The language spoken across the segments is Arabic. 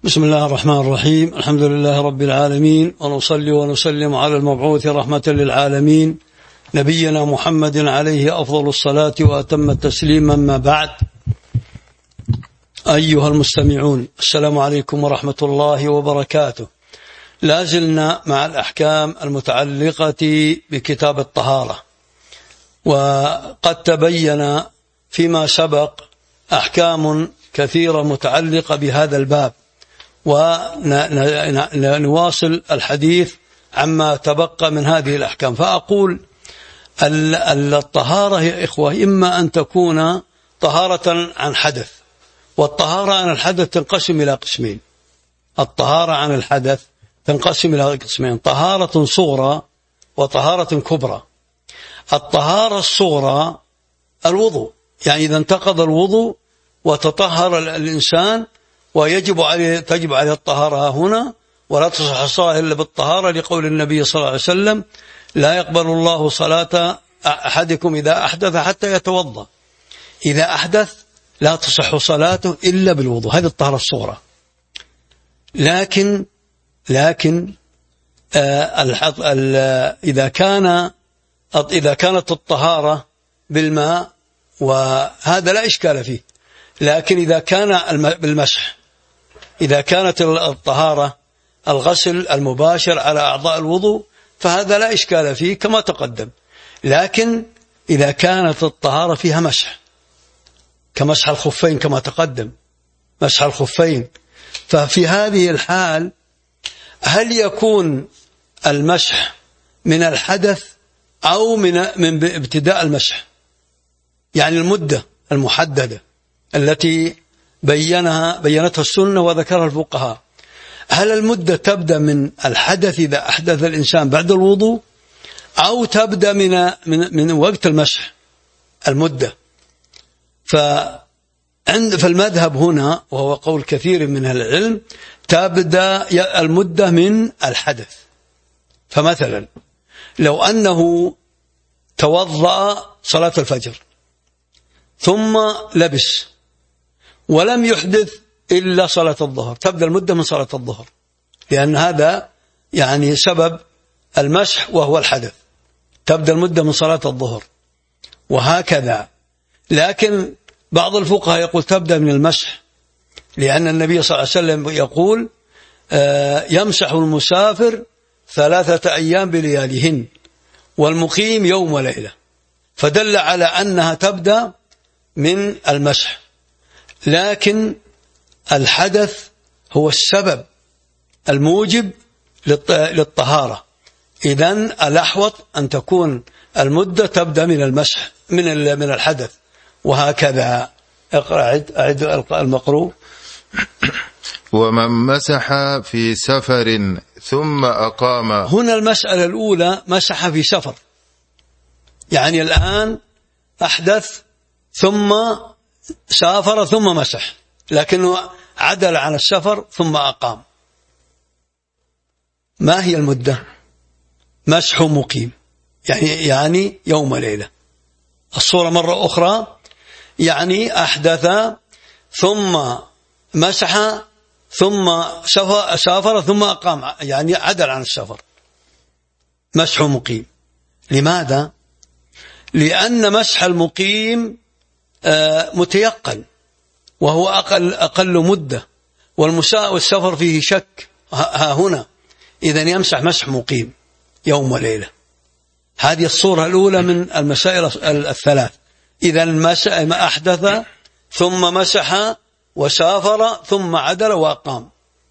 بسم الله الرحمن الرحيم. الحمد لله رب العالمين، ونصلي ونسلم على المبعوث رحمة للعالمين نبينا محمد عليه أفضل الصلاة وأتم التسليم. أما بعد، أيها المستمعون، السلام عليكم ورحمة الله وبركاته. لا زلنا مع الأحكام المتعلقة بكتاب الطهارة، وقد تبين فيما سبق أحكام كثيرة متعلقة بهذا الباب، ونواصل الحديث عما تبقى من هذه الأحكام. فأقول الطهارة يا إخوة إما أن تكون طهارة عن حدث، والطهارة عن الحدث تنقسم إلى قسمين. الطهارة عن الحدث تنقسم إلى قسمين: طهارة صغرى وطهارة كبرى. الطهارة الصغرى الوضوء، يعني إذا انتقض الوضوء وتطهر الإنسان تجب عليه الطهارة هنا، ولا تصح الصلاة إلا بالطهارة، لقول النبي صلى الله عليه وسلم: لا يقبل الله صلاة أحدكم إذا أحدث حتى يتوضأ. إذا أحدث لا تصح صلاته إلا بالوضوء. هذه الطهارة الصغرى. لكن إذا كانت الطهارة بالماء، وهذا لا إشكال فيه. لكن إذا كان بالمسح، إذا كانت الطهارة الغسل المباشر على أعضاء الوضوء، فهذا لا إشكال فيه كما تقدم. لكن إذا كانت الطهارة فيها مسح، كمسح الخفين كما تقدم، مسح الخفين، ففي هذه الحال هل يكون المسح من الحدث أو من ابتداء المسح؟ يعني المدة المحددة التي بينتها السنة وذكرها الفقهاء، هل المدة تبدأ من الحدث إذا أحدث الإنسان بعد الوضوء، أو تبدأ من وقت المسح المدة؟ فالمذهب هنا، وهو قول كثير من أهل العلم، تبدأ المدة من الحدث. فمثلا لو أنه توضأ صلاة الفجر ثم لبس ولم يحدث إلا صلاة الظهر، تبدأ المدة من صلاة الظهر، لأن هذا يعني سبب المسح وهو الحدث. تبدأ المدة من صلاة الظهر، وهكذا. لكن بعض الفقهاء يقول تبدأ من المسح، لأن النبي صلى الله عليه وسلم يقول: يمسح المسافر 3 أيام بلياليهن، والمقيم يوم وليلة، فدل على أنها تبدأ من المسح. لكن الحدث هو السبب الموجب للطهارة، إذن الأحوط أن تكون المدة تبدأ من المسح من الحدث، وهكذا. أعد المقروء: ومن مسح في سفر ثم أقام. هنا المسألة الأولى مسح في سفر، يعني الآن أحدث ثم سافر ثم مسح، لكنه عدل عن السفر ثم أقام. ما هي المدة؟ مسح مقيم، يعني يوم ليلة. الصورة مرة أخرى، يعني أحدث ثم مسح ثم سافر ثم أقام، يعني عدل عن السفر. مسح مقيم. لماذا؟ لأن مسح المقيم متيقن، وهو أقل مدة، والسفر فيه شك ها هنا، إذن يمسح مسح مقيم يوم وليلة. هذه الصورة الأولى من المسائل الثلاث. إذن ما أحدث ثم مسح وسافر ثم عدل وأقام،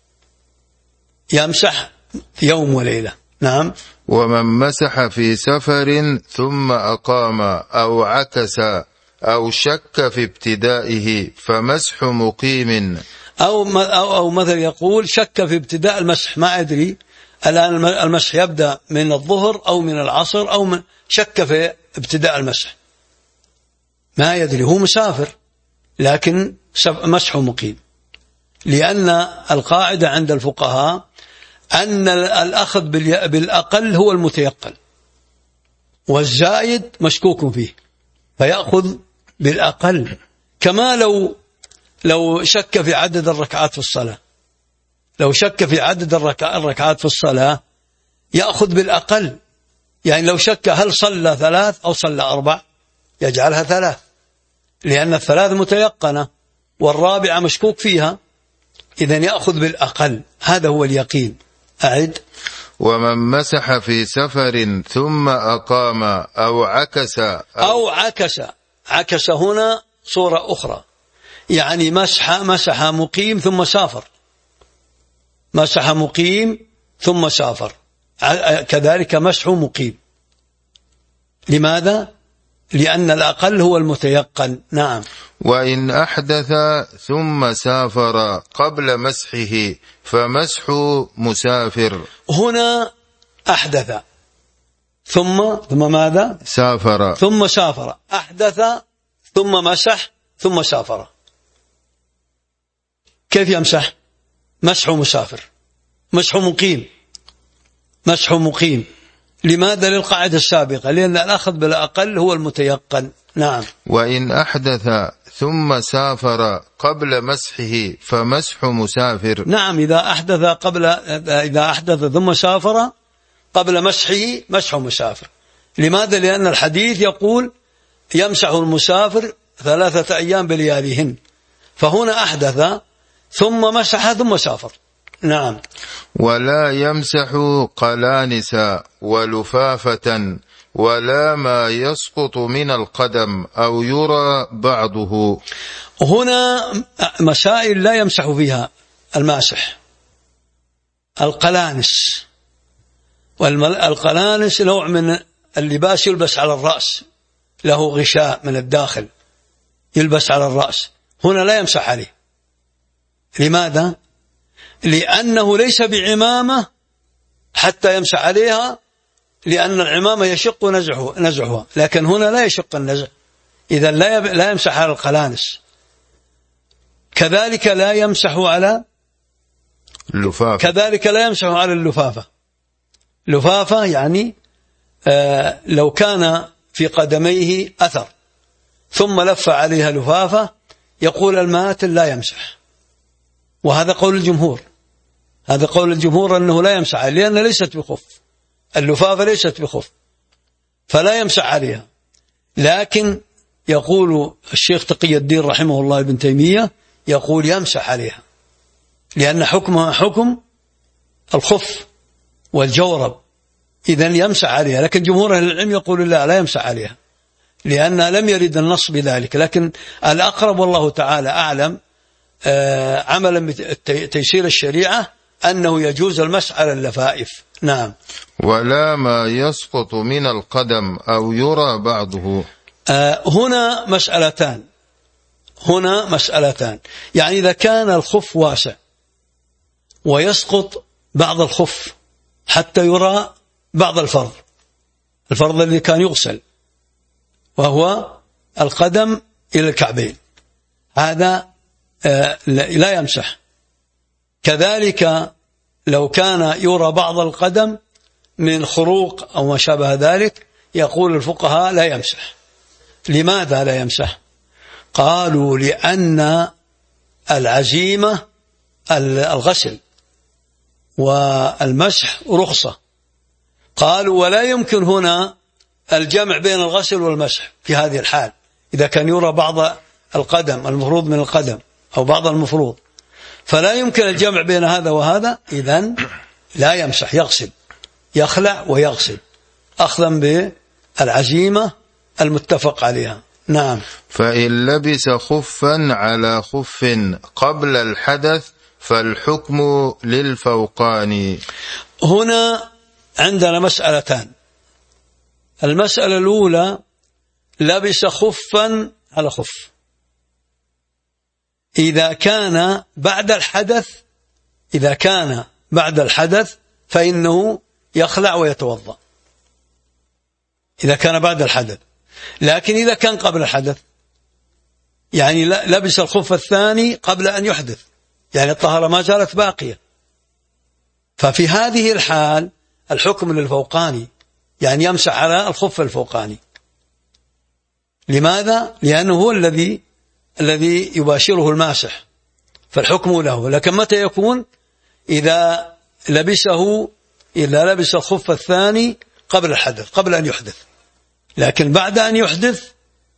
يمسح يوم وليلة. نعم. ومن مسح في سفر ثم أقام أو عكس أو شك في ابتدائه فمسح مقيم. أو مثلا يقول شك في ابتداء المسح، ما أدري الآن المسح يبدأ من الظهر أو من العصر، أو شك في ابتداء المسح، ما يدري، هو مسافر، لكن مسح مقيم. لأن القاعدة عند الفقهاء أن الأخذ بالأقل هو المتيقن، والزائد مشكوك فيه، فيأخذ بالأقل. كما لو شك في عدد الركعات في الصلاة، لو شك في عدد الركعات في الصلاة يأخذ بالأقل. يعني لو شك هل صلى 3 أو صلى 4 يجعلها 3، لأن 3 متيقنة والرابعة مشكوك فيها، إذن يأخذ بالأقل. هذا هو اليقين. أعد. ومن مسح في سفر ثم أقام أو عكس عكس هنا صورة أخرى، يعني مسح مقيم ثم سافر، مسح مقيم ثم سافر، كذلك مسح مقيم. لماذا؟ لأن الأقل هو المتيقن. نعم. وإن أحدث ثم سافر قبل مسحه فمسح مسافر. هنا أحدث ثم ماذا؟ سافر. ثم سافر. أحدث ثم مسح ثم سافر. كيف يمسح؟ مسح مسافر، مسح مقيم، مسح مقيم. لماذا؟ للقاعدة السابقة، لأن الأخذ بالأقل هو المتيقن. نعم. وإن أحدث ثم سافر قبل مسحه فمسح مسافر. نعم، إذا أحدث ثم سافر قبل مسحه مسح مسافر. لماذا؟ لأن الحديث يقول يمسح المسافر 3 أيام بلياليهن، فهنا أحدث ثم مسح ثم سافر. نعم. ولا يمسح قلانسا ولفافة ولا ما يسقط من القدم أو يرى بعضه. هنا مسائل لا يمسح فيها الماسح. القلانس، والقلانس نوع من اللباس يلبس على الرأس، له غشاء من الداخل يلبس على الرأس، هنا لا يمسح عليه. لماذا؟ لأنه ليس بعمامة حتى يمسح عليها، لأن العمامة يشق نزعها، لكن هنا لا يشق النزع، إذا لا يمسح على القلانس. كذلك لا يمسح على اللفافة. كذلك لا يمسح على اللفافة. لفافة يعني لو كان في قدميه أثر ثم لف عليها لفافة، يقول الماتن لا يمسح، وهذا قول الجمهور. هذا قول الجمهور أنه لا يمسح عليها، لأنها ليست بخف، اللفافة ليست بخف، فلا يمسح عليها. لكن يقول الشيخ تقي الدين رحمه الله ابن تيمية يقول يمسح عليها، لأن حكمها حكم الخف والجورب، إذن يمسح عليها. لكن جمهور أهل العلم يقول لا يمسح عليها، لأن لم يرد النص بذلك. لكن الأقرب والله تعالى أعلم عملا بتيسير الشريعة أنه يجوز المسح على اللفائف. نعم. ولا ما يسقط من القدم أو يرى بعضه. هنا مسألتان. يعني إذا كان الخف واسع ويسقط بعض الخف حتى يرى بعض الفرض الذي كان يغسل، وهو القدم إلى الكعبين، هذا لا يمسح. كذلك لو كان يرى بعض القدم من خروق أو ما شابه ذلك، يقول الفقهاء لا يمسح. لماذا لا يمسح؟ قالوا لأن العزيمة الغسل والمسح رخصة. قالوا ولا يمكن هنا الجمع بين الغسل والمسح في هذه الحال، إذا كان يرى بعض القدم المفروض من القدم أو بعض المفروض، فلا يمكن الجمع بين هذا وهذا، إذن لا يمسح، يغسل، يخلع ويغسل أخذا بالعزيمة المتفق عليها. نعم. فإن لبس خفا على خف قبل الحدث فالحكم للفوقاني. هنا عندنا مسألتان. المسألة الأولى لبس خفا على خف، إذا كان بعد الحدث فإنه يخلع ويتوضأ، إذا كان بعد الحدث. لكن إذا كان قبل الحدث، يعني لبس الخف الثاني قبل أن يحدث، يعني الطهارة ما زالت باقية، ففي هذه الحال الحكم للفوقاني، يعني يمسح على الخف الفوقاني. لماذا؟ لأنه هو الذي يباشره الماسح، فالحكم له. لكن متى يكون؟ إذا لبس الخف الثاني قبل الحدث، قبل أن يحدث، لكن بعد أن يحدث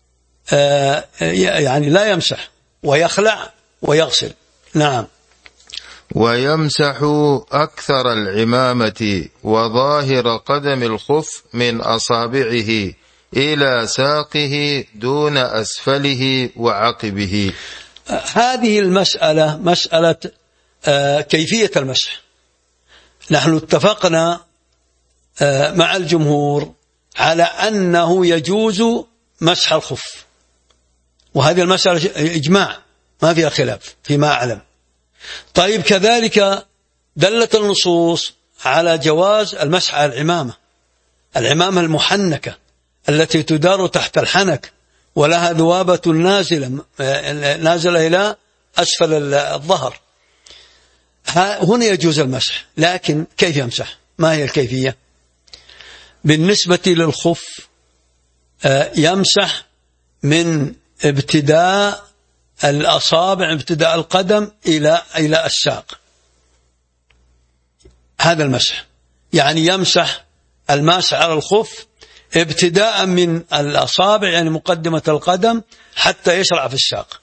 يعني لا يمسح ويخلع ويغسل. نعم. ويمسح أكثر العمامة وظاهر قدم الخف من أصابعه إلى ساقه دون أسفله وعقبه. هذه المسألة مسألة كيفية المسح. نحن اتفقنا مع الجمهور على أنه يجوز مسح الخف، وهذه المسألة إجماع ما فيها خلاف فيما أعلم. طيب كذلك دلت النصوص على جواز المسح على العمامة المحنكة التي تدار تحت الحنك ولها ذوابة نازلة إلى أسفل الظهر. هنا يجوز المسح، لكن كيف يمسح؟ ما هي الكيفية؟ بالنسبة للخف يمسح من ابتداء الأصابع، ابتداء القدم إلى الساق، هذا المسح. يعني يمسح الماسح على الخف ابتداء من الأصابع، يعني مقدمة القدم، حتى يشرع في الساق.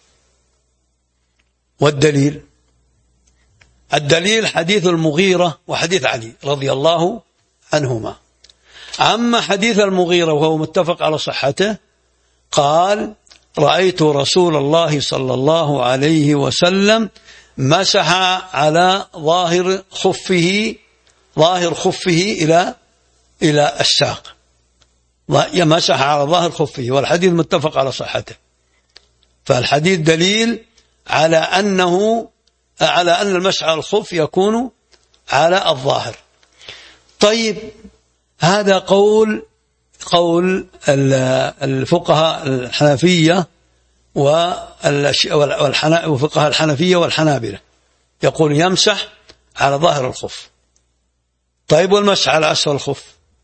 والدليل حديث المغيرة وحديث علي رضي الله عنهما. أما حديث المغيرة وهو متفق على صحته، قال: رأيت رسول الله صلى الله عليه وسلم مسح على ظاهر خفه إلى الساق، مسح على ظاهر خفه، والحديث متفق على صحته. فالحديث دليل على أن المسح على الخف يكون على الظاهر. طيب، هذا قول الفقهاء الحنفية وفقهاء الحنفية والحنابلة، يقول يمسح على ظاهر الخف. طيب، والمسح على أسفل الخف؟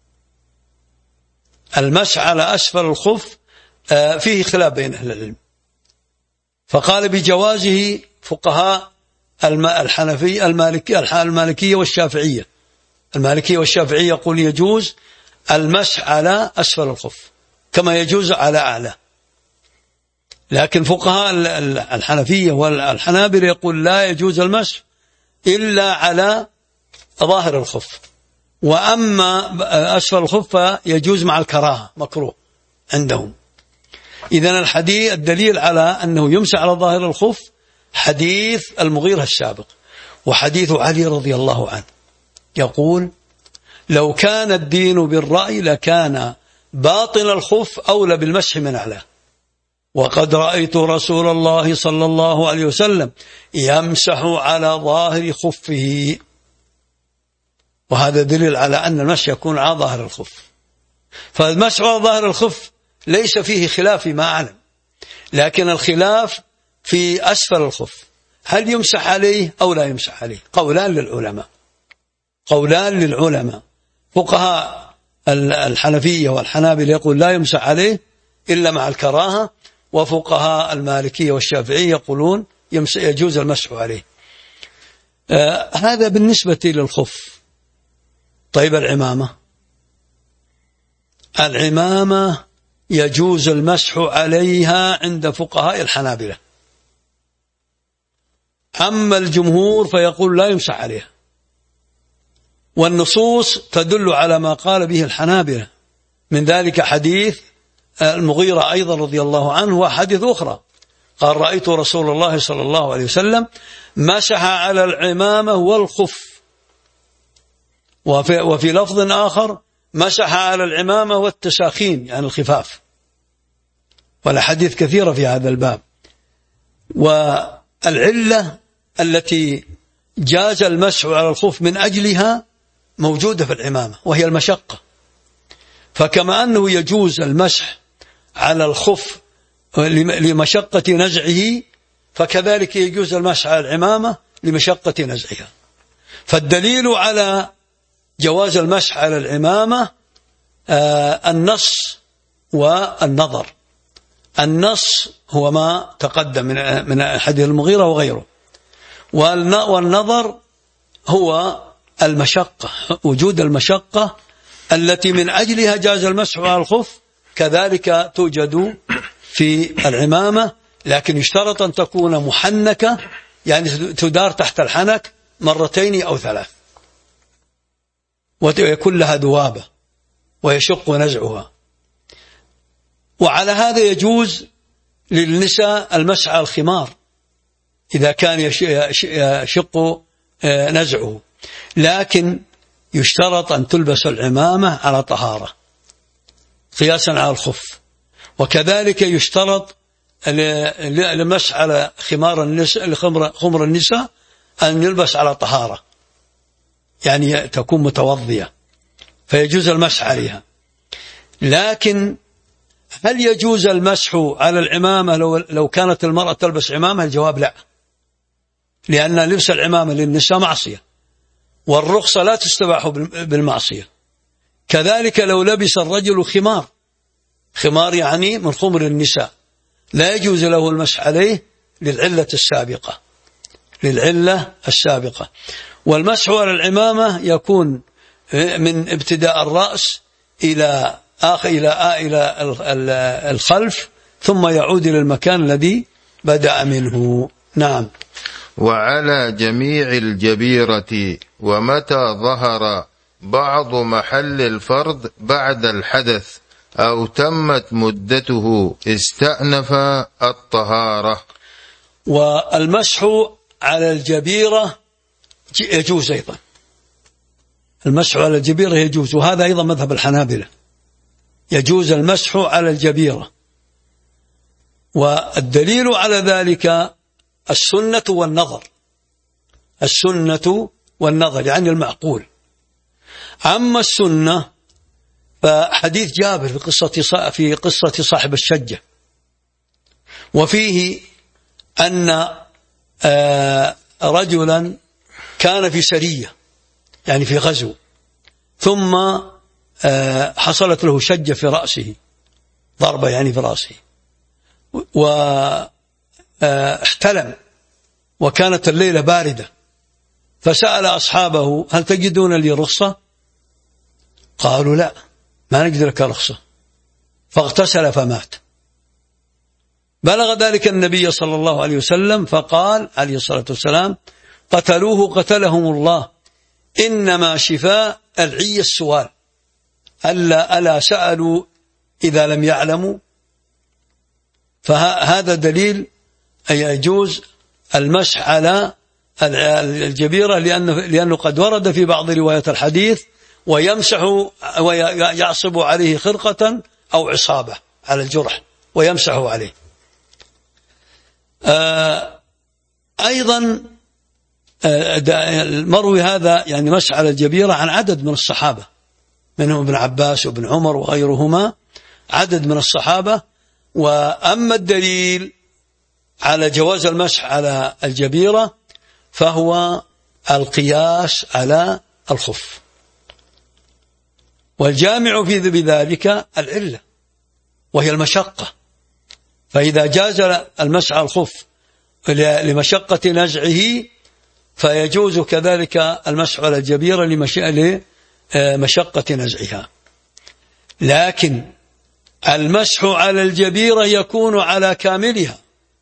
المسح على أسفل الخف فيه خلاف بين أهل العلم، فقال بجوازه فقهاء الحنفية المالكية والشافعية. المالكية والشافعية يقول يجوز المسح على أسفل الخف كما يجوز على أعلى، لكن فقهاء الحنفية والحنابلة يقول لا يجوز المسح إلا على ظاهر الخف، وأما أسفل الخف يجوز مع الكراهة، مكروه عندهم. إذن الدليل على أنه يمسح على ظاهر الخف حديث المغيرة السابق، وحديث علي رضي الله عنه يقول: لو كان الدين بالرأي لكان باطن الخف أولى بالمسح من أعلاه، وقد رأيت رسول الله صلى الله عليه وسلم يمسح على ظاهر خفه. وهذا دليل على أن المسح يكون على ظاهر الخف. فالمسح على ظاهر الخف ليس فيه خلاف فيما أعلم، لكن الخلاف في أسفل الخف، هل يمسح عليه أو لا يمسح عليه؟ قولان للعلماء. فقهاء الحنفية والحنابلة يقول لا يمسح عليه إلا مع الكراهة، وفقهاء المالكية والشافعية يقولون يجوز المسح عليه. هذا بالنسبة للخف. طيب، العمامة يجوز المسح عليها عند فقهاء الحنابلة، أما الجمهور فيقول لا يمسح عليها، والنصوص تدل على ما قال به الحنابلة، من ذلك حديث المغيرة أيضا رضي الله عنه، وحديث أخرى قال: رأيت رسول الله صلى الله عليه وسلم مسح على العمامة والخف، وفي لفظ آخر مسح على العمامة والتساخين، يعني الخفاف، والحديث كثيرة في هذا الباب. والعلة التي جاز المسح على الخف من أجلها موجودة في العمامة، وهي المشقة. فكما أنه يجوز المسح على الخف لمشقة نزعه، فكذلك يجوز المسح على العمامة لمشقة نزعها. فالدليل على جواز المسح على العمامة النص والنظر. النص هو ما تقدم من حديث المغيرة وغيره، والنظر هو المشقة، وجود المشقة التي من أجلها جاز المسح على الخف، كذلك توجد في العمامة، لكن يشترط أن تكون محنكة، يعني تدار تحت الحنك 2 أو 3، ويكون لها ذوابة ويشق نزعها. وعلى هذا يجوز للنساء المسح على الخمار إذا كان يشق نزعه، لكن يشترط أن تلبس العمامة على طهارة قياسا على الخف. وكذلك يشترط المسح على خمر النساء أن يلبس على طهارة، يعني تكون متوضية فيجوز المسح عليها. لكن هل يجوز المسح على العمامة لو كانت المرأة تلبس عمامة؟ الجواب لا، لأن لبس العمامة للنساء معصية، والرخصة لا تستباح بالمعصية. كذلك لو لبس الرجل خمار يعني من خمر النساء، لا يجوز له المسح عليه للعلة السابقة. والمسح على العمامة يكون من ابتداء الرأس إلى الخلف، ثم يعود إلى المكان الذي بدأ منه. نعم. وعلى جميع الجبيرة، ومتى ظهر بعض محل الفرض بعد الحدث أو تمت مدته استأنف الطهارة. والمسح على الجبيرة يجوز أيضا، المسح على الجبيرة يجوز، وهذا أيضا مذهب الحنابلة، يجوز المسح على الجبيرة. والدليل على ذلك السنة والنظر يعني المعقول. أما السنة فحديث جابر في قصة صاحب الشجة، وفيه أن رجلا كان في سرية يعني في غزو، ثم حصلت له شجة في رأسه، ضربة يعني في رأسه، واحتلم، وكانت الليلة باردة، فسأل أصحابه هل تجدون لي رخصة؟ قالوا لا، ما نجد لك رخصة، فاغتسل فمات. بلغ ذلك النبي صلى الله عليه وسلم فقال عليه الصلاة والسلام: قتلهم الله، إنما شفاء العي السؤال، ألا سألوا إذا لم يعلموا. فهذا دليل أن يجوز المسح على الجبيرة، لأنه قد ورد في بعض روايات الحديث ويمسح ويعصب عليه خرقة أو عصابة على الجرح ويمسح عليه. أيضا المروي هذا يعني مسح على الجبيرة عن عدد من الصحابة، منهم ابن عباس وابن عمر وغيرهما، عدد من الصحابة. وأما الدليل على جواز المسح على الجبيرة فهو القياس على الخف، والجامع في بذلك العلة وهي المشقة. فإذا جاز المسح على الخف لمشقة نزعه فيجوز كذلك المسح على الجبيرة لمشقة نزعها. لكن المسح على الجبيرة يكون على كاملها،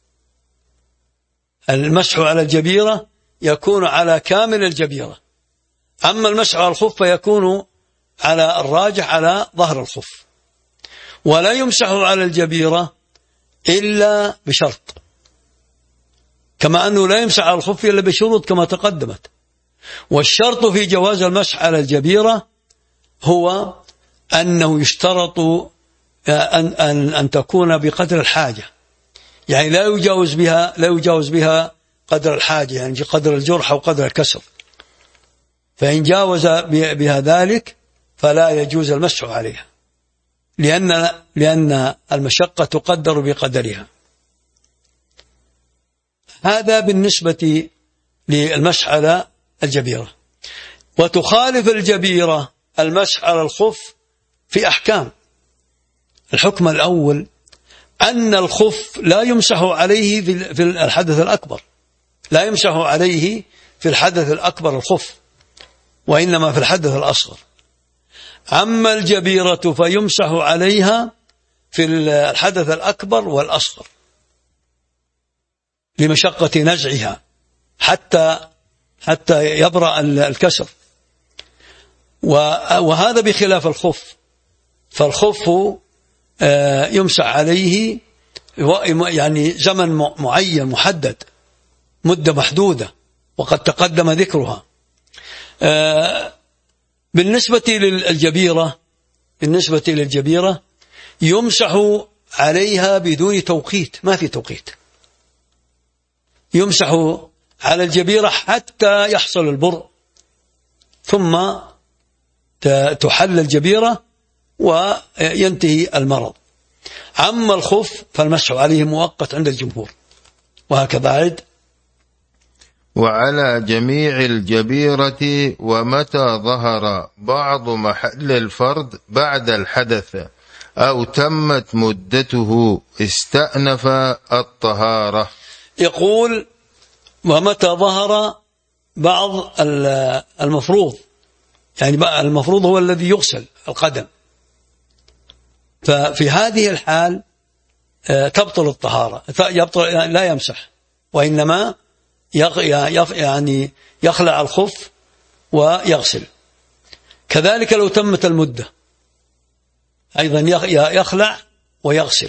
المسح على الجبيرة يكون على كامل الجبيرة. أما المسح على الخف فيكون على الراجح على ظهر الخف. ولا يمسح على الجبيرة إلا بشرط، كما أنه لا يمسح على الخف إلا بشروط كما تقدمت. والشرط في جواز المسح على الجبيرة هو أنه يشترط أن تكون بقدر الحاجة، يعني لا يجاوز بها قدر الحاجة، يعني قدر الجرح أو قدر الكسر. فإن جاوز بها ذلك فلا يجوز المسح عليها، لأن المشقة تقدر بقدرها. هذا بالنسبة للمسح على الجبيرة. وتخالف الجبيرة المسح على الخف في أحكام. الحكم الأول أن الخف لا يمسح عليه في الحدث الأكبر، لا يمسح عليه في الحدث الأكبر الخف، وإنما في الحدث الأصغر. أما الجبيرة فيمسح عليها في الحدث الأكبر والأصغر لمشقة نزعها حتى يبرأ الكسر. وهذا بخلاف الخف، فالخف يمسح عليه يعني زمن معين محدد، مدة محدودة، وقد تقدم ذكرها. بالنسبة للجبيرة يمسح عليها بدون توقيت، ما في توقيت، يمسح على الجبيرة حتى يحصل البرء، ثم تحل الجبيرة وينتهي المرض. أما الخف فالمسح عليه مؤقت عند الجمهور. وهكذا عد. وعلى جميع الجبيرة ومتى ظهر بعض محل الفرد بعد الحدث أو تمت مدته استأنف الطهارة. يقول ومتى ظهر بعض المفروض، يعني المفروض هو الذي يغسل القدم، ففي هذه الحال تبطل الطهارة، لا يمسح، وإنما يعني يخلع الخف ويغسل. كذلك لو تمت المدة أيضا يخلع ويغسل.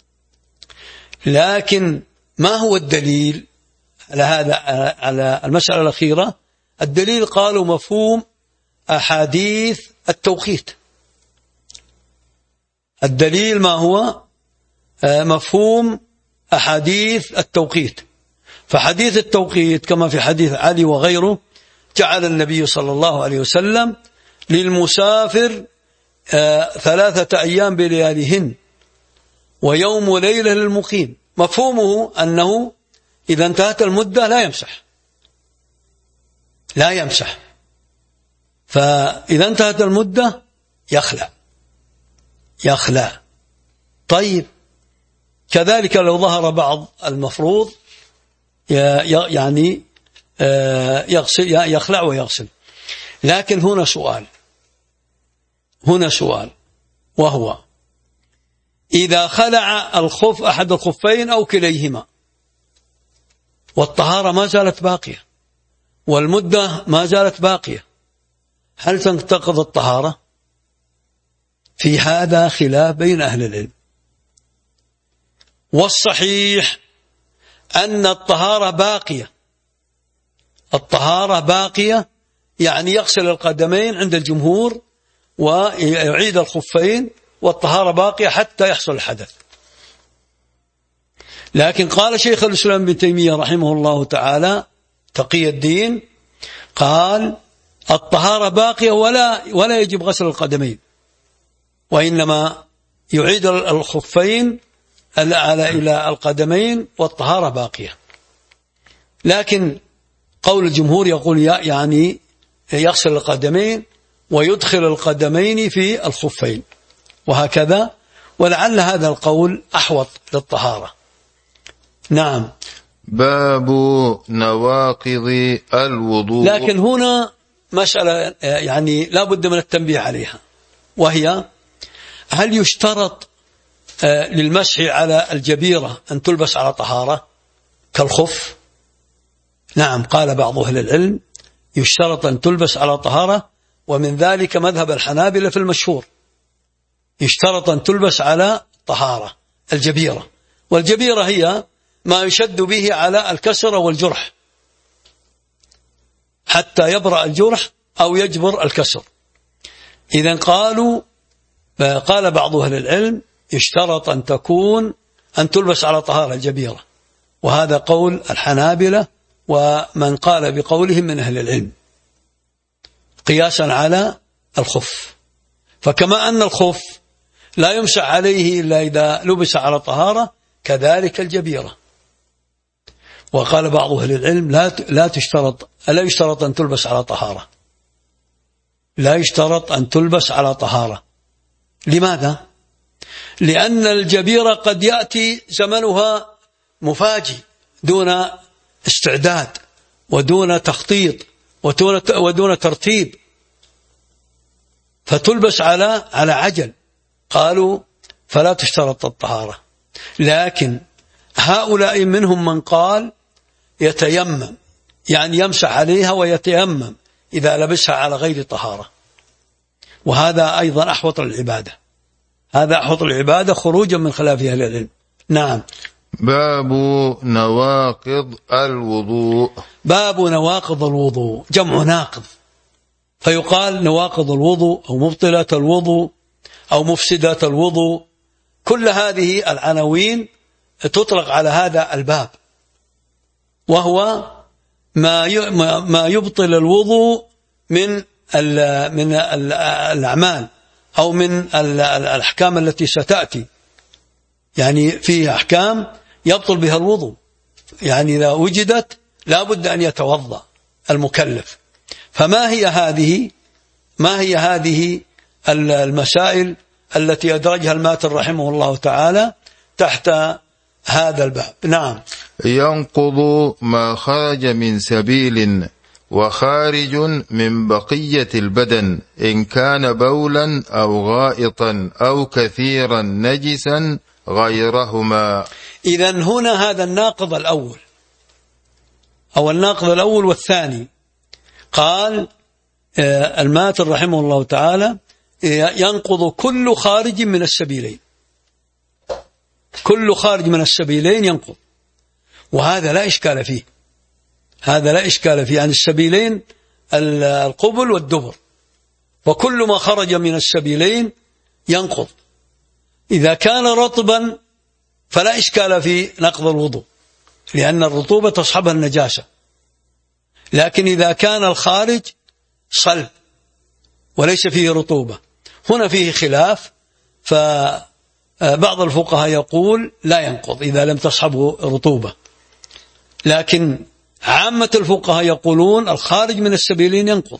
لكن ما هو الدليل على هذا، على المسألة الأخيرة؟ الدليل قالوا مفهوم أحاديث التوقيت. الدليل ما هو؟ مفهوم أحاديث التوقيت. فحديث التوقيت كما في حديث علي وغيره، جعل النبي صلى الله عليه وسلم للمسافر 3 أيام بلياليهن ويوم وليلة للمقيم. مفهومه أنه إذا انتهت المدة لا يمسح، فإذا انتهت المدة يخلع. طيب كذلك لو ظهر بعض المفروض يعني يخلع ويغسل. لكن هنا سؤال وهو إذا خلع الخف أحد الخفين أو كليهما والطهارة ما زالت باقية والمدة ما زالت باقية، هل تنتقض الطهارة؟ في هذا خلاف بين أهل العلم، والصحيح أن الطهارة باقية، يعني يغسل القدمين عند الجمهور ويعيد الخفين، والطهارة باقية حتى يحصل الحدث. لكن قال شيخ الإسلام ابن تيمية رحمه الله تعالى تقي الدين، قال الطهارة باقية ولا يجب غسل القدمين، وإنما يعيد الخفين إلى القدمين والطهارة باقية. لكن قول الجمهور يقول يعني يغسل القدمين ويدخل القدمين في الخفين، وهكذا، ولعل هذا القول أحوط للطهارة. نعم. باب نواقض الوضوء. لكن هنا مسألة يعني لا بد من التنبيه عليها، وهي هل يشترط للمسح على الجبيرة أن تلبس على طهارة كالخف؟ نعم، قال بعض أهل العلم يشترط أن تلبس على طهارة، ومن ذلك مذهب الحنابلة في المشهور، يشترط أن تلبس على طهارة الجبيرة، والجبيرة هي ما يشد به على الكسر والجرح حتى يبرأ الجرح أو يجبر الكسر. إذن قال بعض أهل العلم يشترط أن تلبس على طهارة الجبيرة، وهذا قول الحنابلة ومن قال بقولهم من أهل العلم قياسا على الخف. فكما أن الخف لا يمسح عليه إلا إذا لبس على طهارة، كذلك الجبيرة. وقال بعض أهل العلم لا يشترط أن تلبس على طهارة، لا يشترط أن تلبس على طهارة. لماذا؟ لأن الجبيرة قد يأتي زمنها مفاجئ دون استعداد ودون تخطيط ودون ترتيب، فتلبس على عجل، قالوا فلا تشترط الطهارة. لكن هؤلاء منهم من قال يتيمم، يعني يمسح عليها ويتيمم إذا لبسها على غير طهارة، وهذا أيضا أحوط العبادة، هذا أحوط العبادة خروجا من خلاف أهل العلم. نعم. باب نواقض الوضوء. باب نواقض الوضوء، جمع ناقض، فيقال نواقض الوضوء أو مبطلات الوضوء أو مفسدات الوضوء، كل هذه العناوين تطلق على هذا الباب، وهو ما يبطل الوضوء من الأعمال أو من الأحكام التي ستأتي. يعني فيه أحكام يبطل بها الوضوء، يعني إذا وجدت لا بد أن يتوضأ المكلف. فما هي هذه المسائل التي أدرجها الماتر رحمه الله تعالى تحت هذا الباب؟ نعم. ينقض ما خرج من سبيل وخارج من بقية البدن إن كان بولا أو غائطا أو كثيرا نجسا غيرهما. إذن هنا هذا الناقض الأول أو الناقض الأول والثاني. قال الماتر رحمه الله تعالى ينقض كل خارج من السبيلين، كل خارج من السبيلين ينقض، وهذا لا إشكال فيه، هذا لا إشكال فيه. عن السبيلين القبل والدبر، وكل ما خرج من السبيلين ينقض. إذا كان رطبا فلا إشكال في نقض الوضوء، لأن الرطوبة تصحبها النجاسة. لكن إذا كان الخارج صلب وليس فيه رطوبة، هنا فيه خلاف، فبعض الفقهاء يقول لا ينقض إذا لم تصحبه رطوبة، لكن عامة الفقهاء يقولون الخارج من السبيلين ينقض،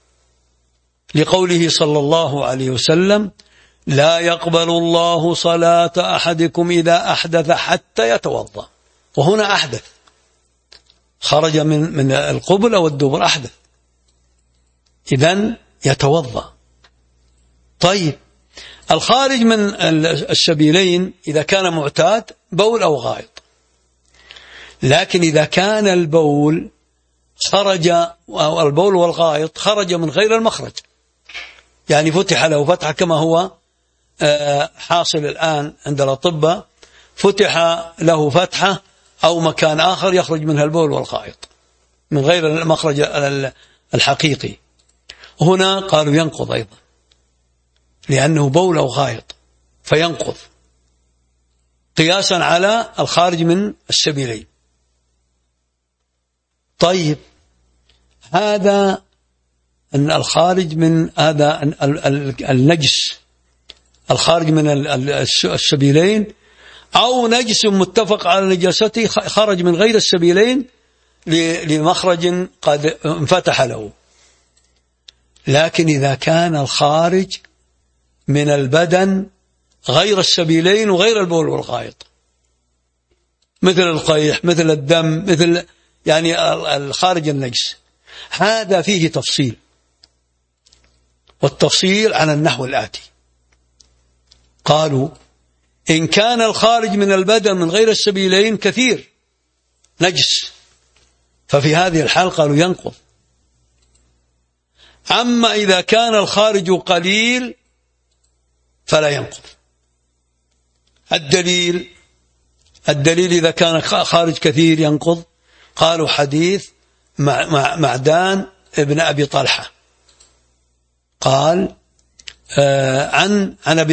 لقوله صلى الله عليه وسلم لا يقبل الله صلاة أحدكم إذا أحدث حتى يتوضأ. وهنا أحدث، خرج من القبل أو الدبر، أحدث، إذن يتوضأ. طيب الخارج من السبيلين إذا كان معتاد بول أو غائط، لكن إذا كان البول خرج أو البول والغائط خرج من غير المخرج، يعني فتح له فتحة كما هو حاصل الآن عند الأطباء، فتح له فتحة أو مكان آخر يخرج منها البول والغائط من غير المخرج الحقيقي، هنا قالوا ينقض أيضا لأنه بول أو غائط فينقض، قياسا على الخارج من السبيلين. طيب هذا أن الخارج من هذا النجس الخارج من السبيلين أو نجس متفق على نجاسته خرج من غير السبيلين لمخرج قد انفتح له. لكن إذا كان الخارج من البدن غير السبيلين وغير البول والغائط، مثل القيح، مثل الدم، مثل يعني الخارج النجس، هذا فيه تفصيل، والتفصيل على النحو الآتي. قالوا إن كان الخارج من البدن من غير السبيلين كثير نجس، ففي هذه الحال قالوا ينقض. أما إذا كان الخارج قليل فلا ينقض. الدليل إذا كان خارج كثير ينقض، قالوا حديث معدان ابن أبي طلحة قال عن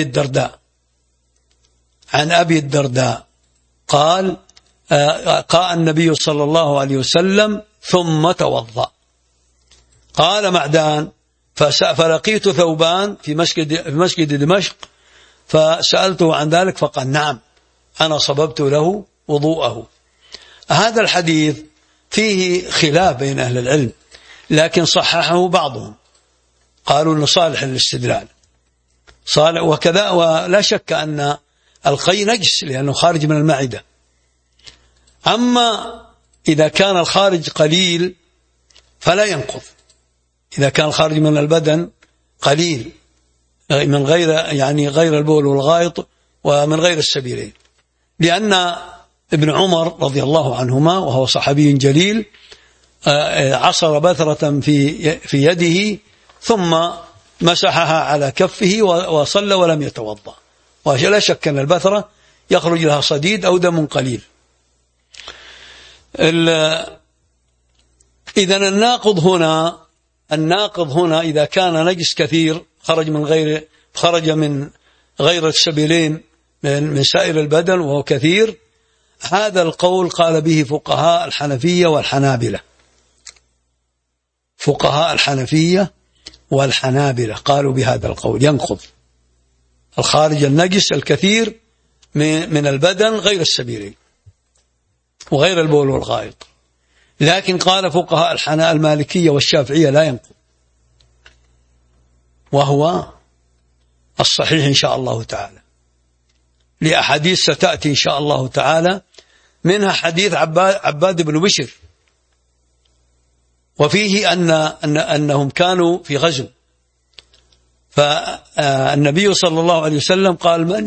أبي الدرداء قال قاء النبي صلى الله عليه وسلم ثم توضأ. قال معدان فلقيت ثوبان في مسجد دمشق فسألته عن ذلك فقال نعم أنا صببت له وضوءه. هذا الحديث فيه خلاف بين أهل العلم، لكن صححه بعضهم، قالوا أنه صالح للاستدلال، صالح وكذا، ولا شك أن القي نجس لأنه خارج من المعدة. أما إذا كان الخارج قليل فلا ينقض، إذا كان الخارج من البدن قليل من غير يعني غير البول والغائط ومن غير السبيلين. لأن ابن عمر رضي الله عنهما وهو صحابي جليل عصر بثرة في يده ثم مسحها على كفه وصلى ولم يتوضأ، ولا شك أن البثرة يخرج لها صديد أو دم قليل. إذن الناقض هنا إذا كان نجس كثير خرج من غير السبيلين من سائر البدن وهو كثير، هذا القول قال به فقهاء الحنفية والحنابلة. فقهاء الحنفية والحنابلة قالوا بهذا القول ينقض الخارج النجس الكثير من البدن غير السبيلين وغير البول والغائط. لكن قال فقهاء المالكية والشافعية لا ينقض، وهو الصحيح إن شاء الله تعالى، لأحاديث ستأتي إن شاء الله تعالى، منها حديث عباد بن بشر، وفيه أنهم كانوا في غزو، فالنبي صلى الله عليه وسلم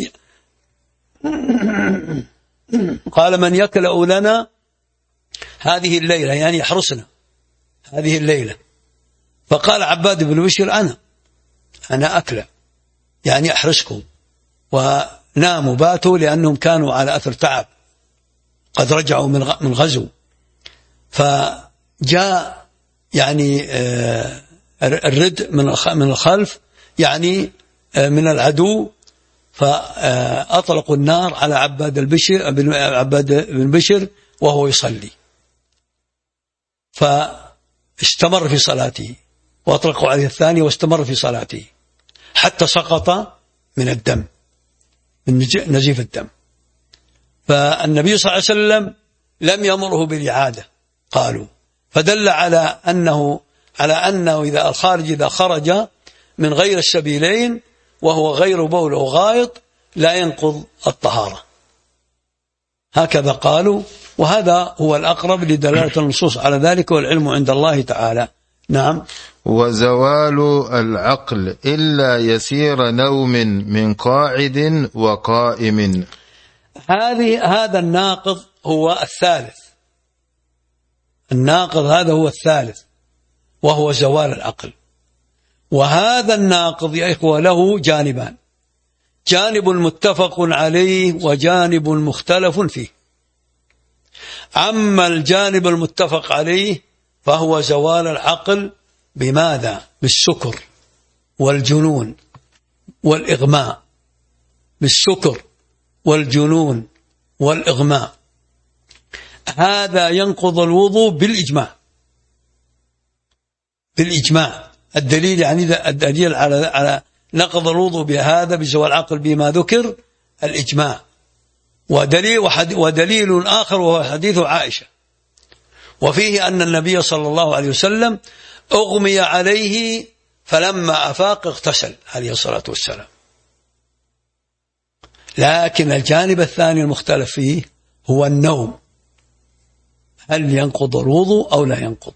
قال من يكلأ لنا هذه الليلة، يعني يحرسنا هذه الليلة. فقال عباد بن بشر أنا أكلأ، يعني أحرسكم. وناموا باتوا لأنهم كانوا على أثر تعب قد رجعوا من غزو. فجاء يعني الرد من الخلف، يعني من العدو، فأطلقوا النار على عباد بن بشر وهو يصلي، فاستمر في صلاته، وأطلقوا عليه الثاني واستمر في صلاته حتى سقط من الدم، من نزيف الدم. فالنبي صلى الله عليه وسلم لم يأمره بالإعادة قالوا، فدل على أنه إذا الخارج إذا خرج من غير السبيلين وهو غير بول أو غائط لا ينقض الطهارة، هكذا قالوا، وهذا هو الأقرب لدلالة النصوص على ذلك، والعلم عند الله تعالى. نعم. وزوال العقل إلا يسير نوم من قاعد وقائم. هذا الناقض هو الثالث، الناقض هذا هو الثالث، وهو زوال العقل. وهذا الناقض يا إخوة له جانبان، جانب متفق عليه وجانب مختلف فيه. أما الجانب المتفق عليه فهو زوال العقل بماذا؟ بالسكر والجنون والإغماء، بالسكر والجنون والإغماء. هذا ينقض الوضوء بالإجماع. الدليل يعني الدليل على نقض الوضوء بهذا بزوال العقل بما ذكر الإجماع. ودليل آخر وهو حديث عائشة، وفيه أن النبي صلى الله عليه وسلم أغمي عليه فلما أفاق اغتسل عليه الصلاة والسلام. لكن الجانب الثاني المختلف فيه هو النوم، هل ينقض الوضوء أو لا ينقض؟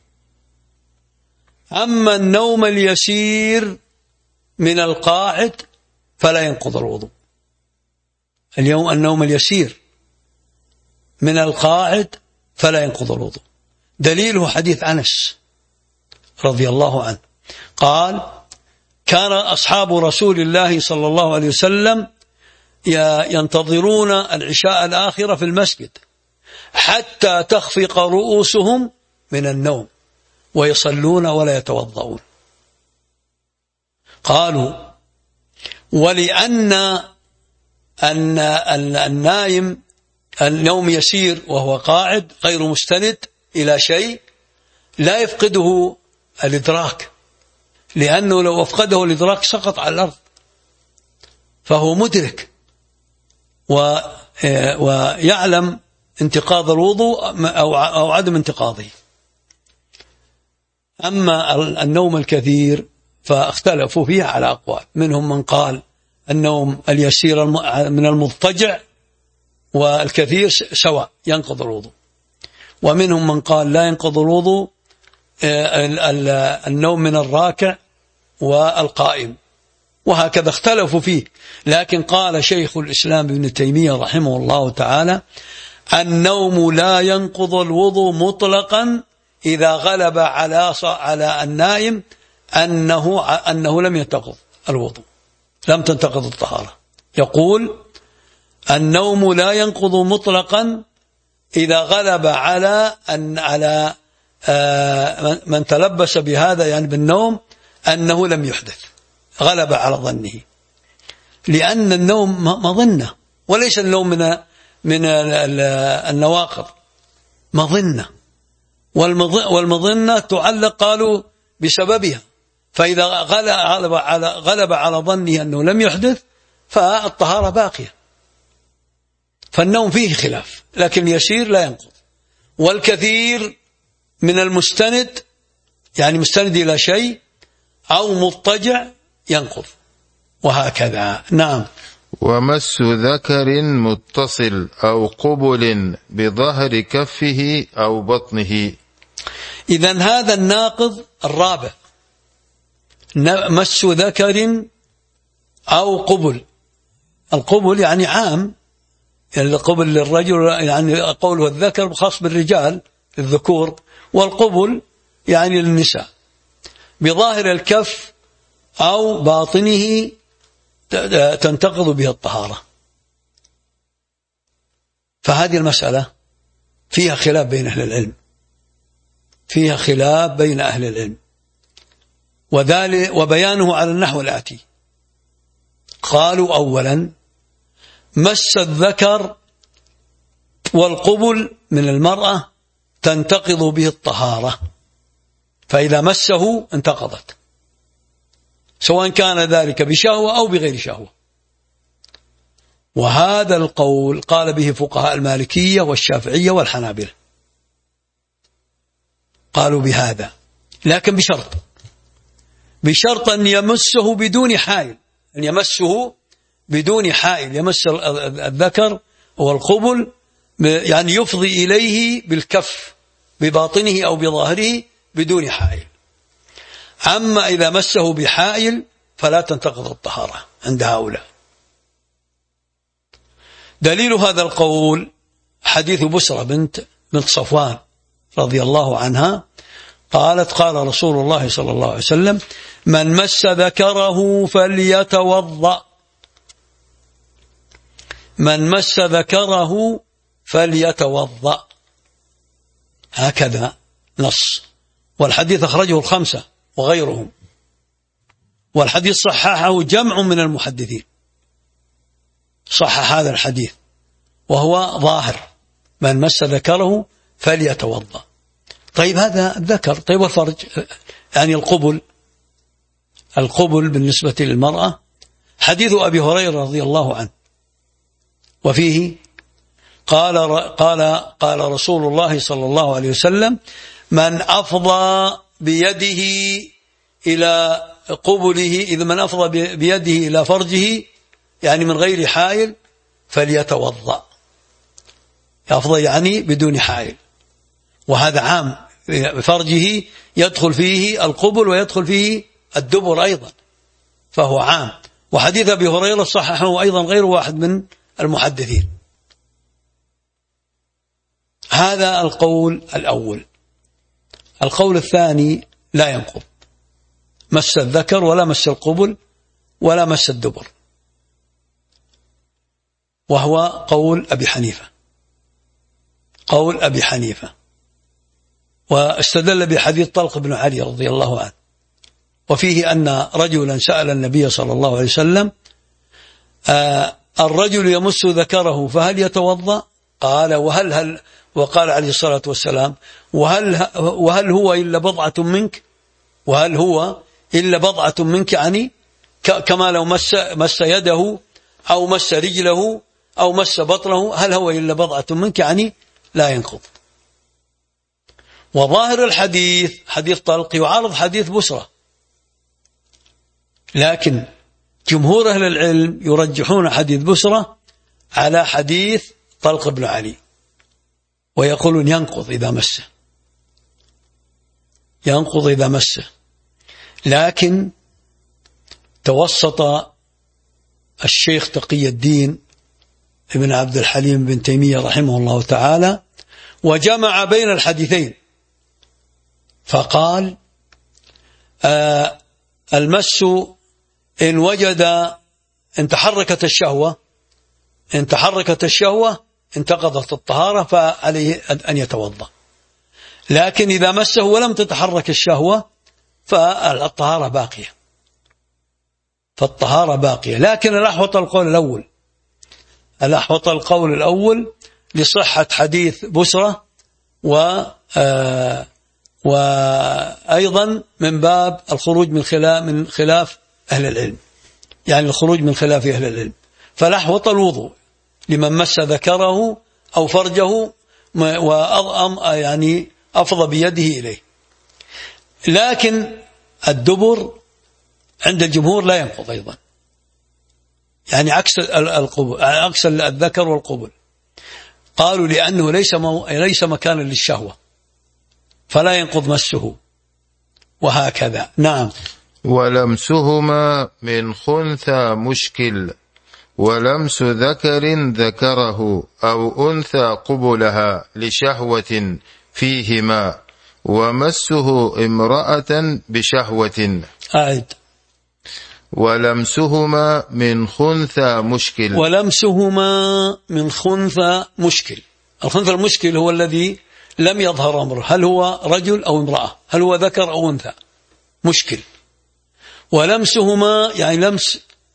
أما النوم اليسير من القاعد فلا ينقض الوضوء. النوم اليسير من القاعد فلا ينقض الوضوء. دليله حديث أنس رضي الله عنه قال: كان أصحاب رسول الله صلى الله عليه وسلم ينتظرون العشاء الآخرة في المسجد حتى تخفق رؤوسهم من النوم ويصلون ولا يتوضؤون. قالوا: ولأن النائم النوم يسير وهو قاعد غير مستند إلى شيء لا يفقده الإدراك، لأنه لو أفقده الإدراك سقط على الأرض، فهو مدرك ويعلم انتقاض الوضوء أو عدم انتقاضه. أما النوم الكثير فاختلفوا فيه على أقوال، منهم من قال النوم اليسير من المضطجع والكثير سواء ينقض الوضوء، ومنهم من قال لا ينقض الوضوء النوم من الراكع والقائم، وهكذا اختلفوا فيه. لكن قال شيخ الإسلام ابن تيمية رحمه الله تعالى: النوم لا ينقض الوضوء مطلقا إذا غلب على النائم أنه لم ينتقض الوضوء، لم تنتقض الطهارة. يقول: النوم لا ينقض مطلقا إذا غلب على من تلبس بهذا، يعني بالنوم، أنه لم يحدث، غلب على ظنه، لأن النوم مظنة، وليس النوم من النواقض، مظنة، والمظنة تعلق قالوا بسببها، فإذا غلب على ظنه أنه لم يحدث فالطهارة باقية. فالنوم فيه خلاف، لكن يسير لا ينقض، والكثير من المستند، يعني مستند إلى شيء أو مضطجع، ينقض، وهكذا. نعم. ومس ذكر متصل أو قبل بظهر كفه أو بطنه. إذن هذا الناقض الرابع، مس ذكر أو قبل. القبل يعني عام، يعني القبل للرجل، يعني قوله الذكر خاص بالرجال الذكور، والقبل يعني للنساء، بظاهر الكف أو باطنه تنتقض به الطهارة. فهذه المسألة فيها خلاف بين أهل العلم، فيها خلاف بين أهل العلم، وبيانه على النحو الآتي: قالوا أولا: مس الذكر والقبل من المرأة تنتقض به الطهارة، فإذا مسه انتقضت، سواء كان ذلك بشهوة أو بغير شهوة. وهذا القول قال به فقهاء المالكية والشافعية والحنابلة، قالوا بهذا، لكن بشرط أن يمسه بدون حائل، أن يمسه بدون حائل، يمس الذكر والقبل، يعني يفضي إليه بالكف بباطنه أو بظاهره بدون حائل. أما إذا مسه بحائل فلا تنتقض الطهارة عند هؤلاء. دليل هذا القول حديث بسرة بنت صفوان رضي الله عنها قالت: قال رسول الله صلى الله عليه وسلم: من مس ذكره فليتوضأ، من مس ذكره فليتوضأ، هكذا نص. والحديث أخرجه الخمسة وغيرهم، والحديث صححه جمع من المحدثين، صحح هذا الحديث، وهو ظاهر: من مس ذكره فليتوضأ. طيب هذا الذكر، طيب والفرج، يعني القبل بالنسبة للمرأة، حديث أبي هريرة رضي الله عنه، وفيه قال رسول الله صلى الله عليه وسلم: من أفضى بيده إلى قبله، إذا من أفضى بيده إلى فرجه، يعني من غير حائل، فليتوضأ. أفضى يعني بدون حائل، وهذا عام، فرجه يدخل فيه القبل ويدخل فيه الدبر أيضا، فهو عام. وحديث أبي هريرة صححه أيضا غير واحد من المحدثين. هذا القول الأول. القول الثاني: لا ينقض، مس الذكر ولا مس القبل ولا مس الدبر، وهو قول أبي حنيفة، قول أبي حنيفة. واستدل بحديث طلق بن علي رضي الله عنه، وفيه أن رجلا سأل النبي صلى الله عليه وسلم: الرجل يمس ذكره فهل يتوضأ؟ قال: وقال عليه الصلاة والسلام: وهل هو إلا بضعة منك؟ وهل هو إلا بضعة منك، يعني كما لو مس يده أو مس رجله أو مس بطنه، هل هو إلا بضعة منك، يعني لا ينقض. وظاهر الحديث حديث طلق يعارض حديث بسرة، لكن جمهور أهل العلم يرجحون حديث بسرة على حديث طلق بن علي، ويقولون ينقض إذا مسه، ينقض إذا مسه. لكن توسط الشيخ تقي الدين ابن عبد الحليم بن تيمية رحمه الله تعالى وجمع بين الحديثين، فقال المس إن وجد إن تحركت الشهوة انتقضت الطهارة فعليه أن يتوضأ، لكن إذا مسه ولم تتحرك الشهوة فالطهارة باقية. لكن الأحوط القول الأول لصحة حديث بسرة، وأيضا من باب الخروج من خلاف أهل العلم، يعني الخروج من خلاف أهل العلم. فالأحوط الوضوء لمن مس ذكره أو فرجه يعني أفضى بيده إليه. لكن الدبر عند الجمهور لا ينقض أيضا، يعني عكس الذكر والقبل. قالوا لأنه ليس مكانا للشهوة فلا ينقض مسه، وهكذا. نعم. ولمسهما من خنثى مشكل، ولمس ذكر ذكره أو أنثى قبلها لشهوة فيهما، ومسه امرأة بشهوة. أعد. ولمسهما من خنثى مشكل. الخنثى المشكل هو الذي لم يظهر أمره، هل هو رجل أو امرأة، هل هو ذكر أو أنثى، مشكل. ولمسهما يعني لمس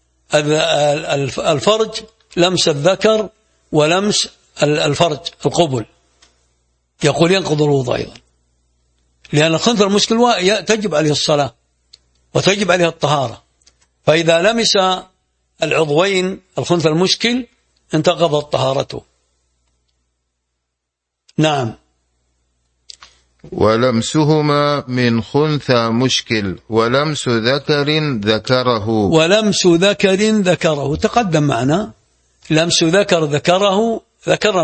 الفرج، لمس الذكر ولمس الفرج القبل، يقول ينقض الوضوء أيضا، لأن الخنثى المشكل تجب عليه الصلاة وتجب عليه الطهارة، فإذا لمس العضوين الخنثى المشكل انتقضت طهارته. نعم. ولمسهما من خنثى مشكل، ولمس ذكر ذكره. تقدم معنا لمس ذكره ذكرنا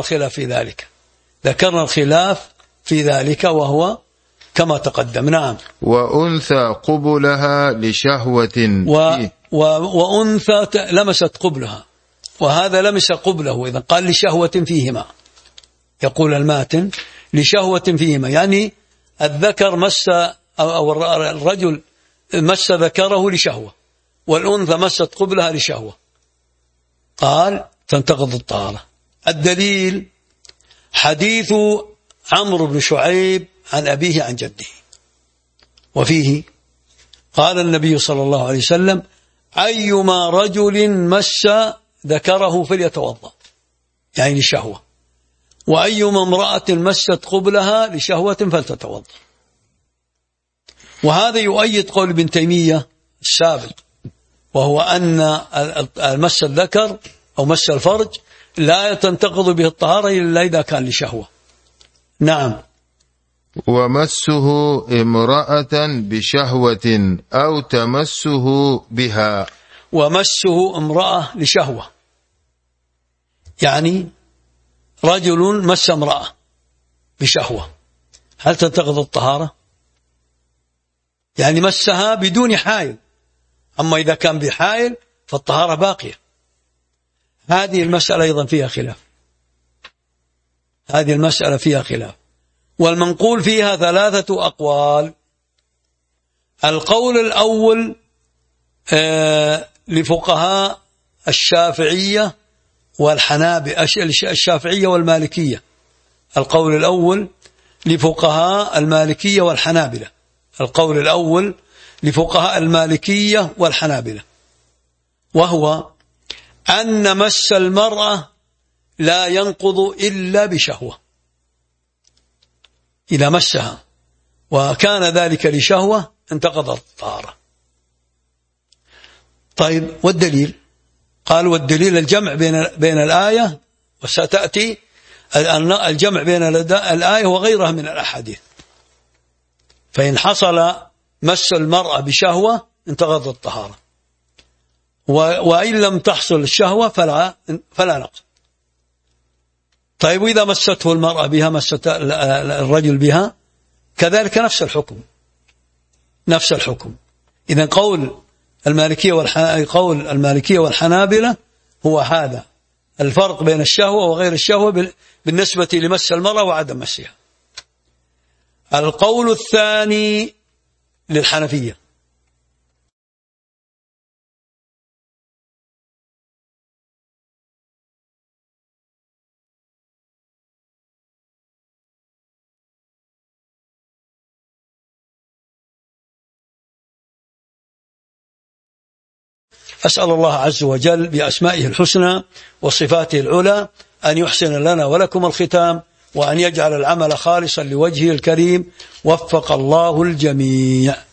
الخلاف في ذلك وهو كما تقدم. نعم. وأنثى قبلها لشهوة وأنثى لمست قبلها، وهذا لمس قبله، إذا قال لشهوة فيهما، يقول الماتن لشهوة فيهما، يعني الذكر مس أو الرجل مس ذكره لشهوة، والأنثى مست قبلها لشهوة، قال تنتقض الطهارة. الدليل حديث عمرو بن شعيب عن أبيه عن جده، وفيه قال النبي صلى الله عليه وسلم أيما رجل مس ذكره فليتوضأ، يعني لشهوة، وأيما امرأة مست قبلها لشهوة فلتتوضأ. وهذا يؤيد قول ابن تيمية السابق، وهو أن مس الذكر أو مس الفرج لا تنتقض به الطهارة إلا إذا كان لشهوة. نعم. ومسه امرأة بشهوة أو تمسه بها. ومسه امرأة لشهوة، يعني رجل مس امرأة بشهوة، هل تنتقض الطهارة؟ يعني مسها بدون حائل، أما إذا كان بحائل فالطهارة باقية. هذه المسألة أيضا فيها خلاف، والمنقول فيها 3 أقوال. القول الأول لفقهاء الشافعية والحنابلة، الشافعية والمالكية. القول الأول لفقهاء المالكية والحنابلة. القول الأول لفقهاء المالكية والحنابلة، وهو أن مس المرأة لا ينقض إلا بشهوة، إذا مسها وكان ذلك لشهوة انتقضت الطهارة. طيب، والدليل؟ قال والدليل الجمع بين الآية، وستأتي الجمع بين الآية وغيرها من الأحاديث. فإن حصل مس المرأة بشهوة انتقضت الطهارة، وإن لم تحصل الشهوة فلا نقض. طيب، وإذا مسته المرأة بها، مست الرجل بها، كذلك نفس الحكم. إذن قول قول المالكية والحنابلة هو هذا الفرق بين الشهوة وغير الشهوة بالنسبة لمس المرأة وعدم مسها. القول الثاني للحنفية. أسأل الله عز وجل بأسمائه الحسنى وصفاته العلى أن يحسن لنا ولكم الختام، وأن يجعل العمل خالصا لوجهه الكريم. وفق الله الجميع.